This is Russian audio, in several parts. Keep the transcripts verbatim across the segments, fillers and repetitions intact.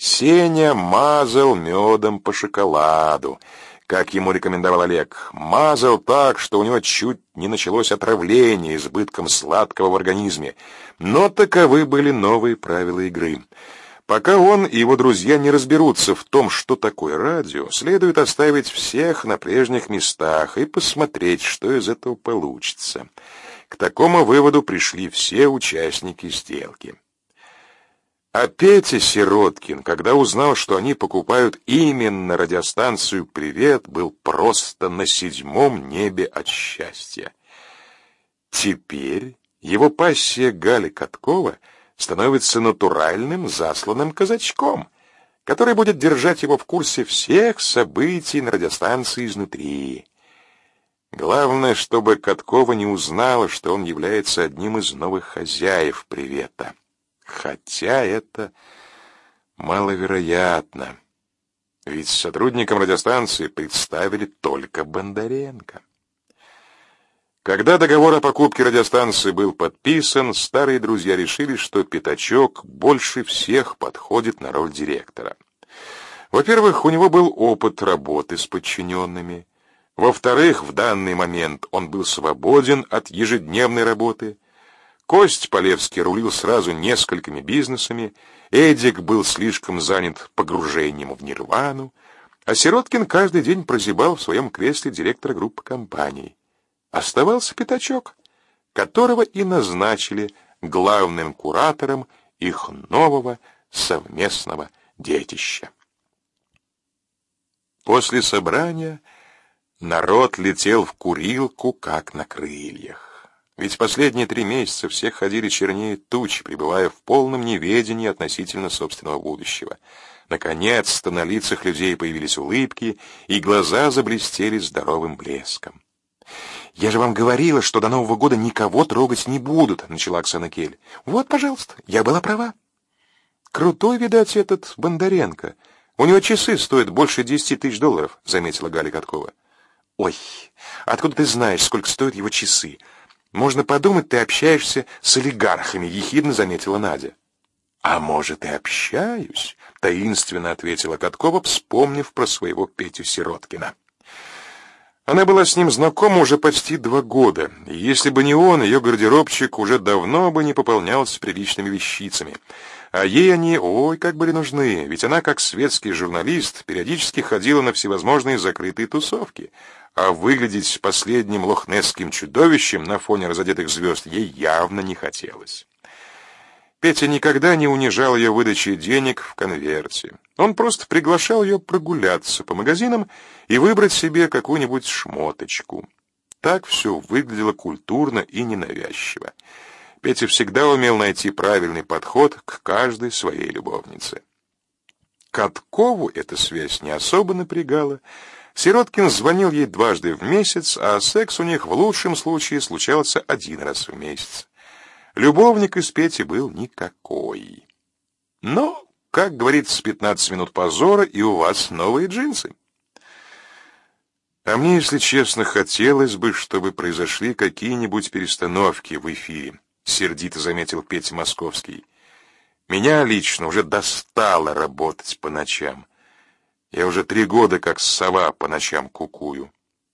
Сеня мазал медом по шоколаду, как ему рекомендовал Олег. Мазал так, что у него чуть не началось отравление избытком сладкого в организме. Но таковы были новые правила игры. Пока он и его друзья не разберутся в том, что такое радио, следует оставить всех на прежних местах и посмотреть, что из этого получится. К такому выводу пришли все участники сделки. А Петя Сироткин, когда узнал, что они покупают именно радиостанцию «Привет», был просто на седьмом небе от счастья. Теперь его пассия Галя Каткова становится натуральным засланным казачком, который будет держать его в курсе всех событий на радиостанции изнутри. Главное, чтобы Каткова не узнала, что он является одним из новых хозяев «Привета». Хотя это маловероятно, ведь сотрудникам радиостанции представили только Бондаренко. Когда договор о покупке радиостанции был подписан, старые друзья решили, что Пятачок больше всех подходит на роль директора. Во-первых, у него был опыт работы с подчиненными. Во-вторых, в данный момент он был свободен от ежедневной работы. Кость Полевский рулил сразу несколькими бизнесами, Эдик был слишком занят погружением в нирвану, а Сироткин каждый день прозябал в своем кресле директора группы компаний. Оставался Пятачок, которого и назначили главным куратором их нового совместного детища. После собрания народ летел в курилку, как на крыльях. Ведь последние три месяца все ходили чернее туч, пребывая в полном неведении относительно собственного будущего. Наконец-то на лицах людей появились улыбки, и глаза заблестели здоровым блеском. «Я же вам говорила, что до Нового года никого трогать не будут», — начала Оксана Кель. «Вот, пожалуйста, я была права». «Крутой, видать, этот Бондаренко. У него часы стоят больше десяти тысяч долларов», — заметила Галя Каткова. «Ой, откуда ты знаешь, сколько стоят его часы? Можно подумать, ты общаешься с олигархами», — ехидно заметила Надя. «А может, и общаюсь», — таинственно ответила Каткова, вспомнив про своего Петю Сироткина. Она была с ним знакома уже почти два года, и если бы не он, ее гардеробчик уже давно бы не пополнялся приличными вещицами. А ей они, ой, как были нужны, ведь она, как светский журналист, периодически ходила на всевозможные закрытые тусовки, а выглядеть последним лохнесским чудовищем на фоне разодетых звезд ей явно не хотелось. Петя никогда не унижал ее выдачей денег в конверте. Он просто приглашал ее прогуляться по магазинам и выбрать себе какую-нибудь шмоточку. Так все выглядело культурно и ненавязчиво. Петя всегда умел найти правильный подход к каждой своей любовнице. Каткову эта связь не особо напрягала. Сироткин звонил ей дважды в месяц, а секс у них в лучшем случае случался один раз в месяц. Любовник из Пети был никакой. Но, как говорится, пятнадцать минут позора, и у вас новые джинсы. А мне, если честно, хотелось бы, чтобы произошли какие-нибудь перестановки в эфире, сердито заметил Петя Московский. Меня лично уже достало работать по ночам. Я уже три года как сова по ночам кукую.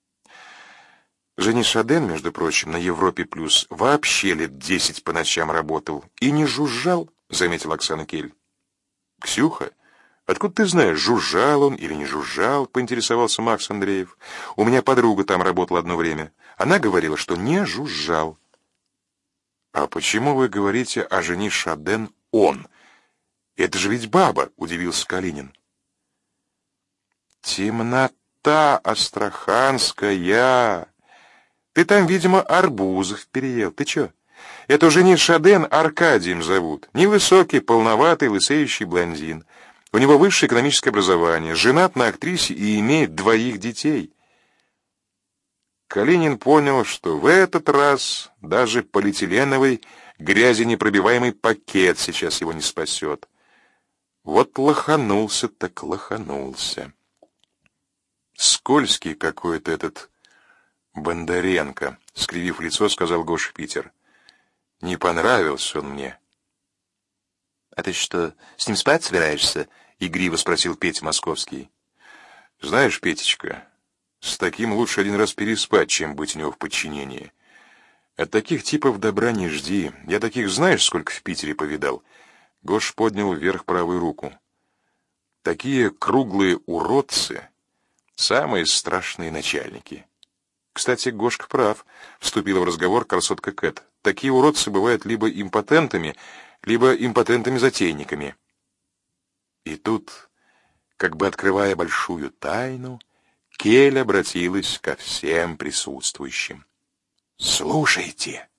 Жени Шаден, между прочим, на Европе плюс вообще лет десять по ночам работал и не жужжал, заметила Оксана Кель. Ксюха, откуда ты знаешь, жужжал он или не жужжал, поинтересовался Макс Андреев. У меня подруга там работала одно время. Она говорила, что не жужжал. А почему вы говорите о Жени Шаден он? Это же ведь баба, удивился Калинин. Темнота астраханская. Ты там, видимо, арбузов переел. Ты чё? Это уже не Шаден, Аркадием зовут. Невысокий, полноватый, лысеющий блондин. У него высшее экономическое образование, женат на актрисе и имеет двоих детей. Калинин понял, что в этот раз даже полиэтиленовый грязенепробиваемый пакет сейчас его не спасет. Вот лоханулся так лоханулся. Скользкий какой-то этот Бондаренко, скривив лицо, сказал Гоша Питер. Не понравился он мне. А ты что, с ним спать собираешься? игриво спросил Петя Московский. Знаешь, Петечка, с таким лучше один раз переспать, чем быть у него в подчинении. От таких типов добра не жди. Я таких знаешь, сколько в Питере повидал? Гош поднял вверх правую руку. Такие круглые уродцы — самые страшные начальники. Кстати, Гошка прав, вступила в разговор красотка Кэт. Такие уродцы бывают либо импотентами, либо импотентами-затейниками. И тут, как бы открывая большую тайну, Кель обратилась ко всем присутствующим. «Слушайте!»